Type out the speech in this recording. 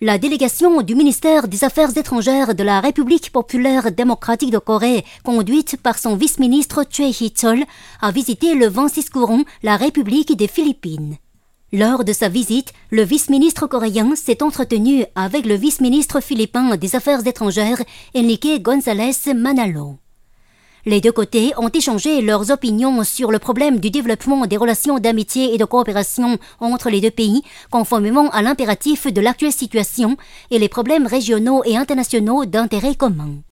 La délégation du ministère des Affaires étrangères de la République populaire démocratique de Corée, conduite par son vice-ministre Choi Hee-chol, a visité le 26 courant la République des Philippines. Lors de sa visite, le vice-ministre coréen s'est entretenu avec le vice-ministre philippin des Affaires étrangères, Enrique González Manalo. Les deux côtés ont échangé leurs opinions sur le problème du développement des relations d'amitié et de coopération entre les deux pays, conformément à l'impératif de l'actuelle situation, et les problèmes régionaux et internationaux d'intérêt commun.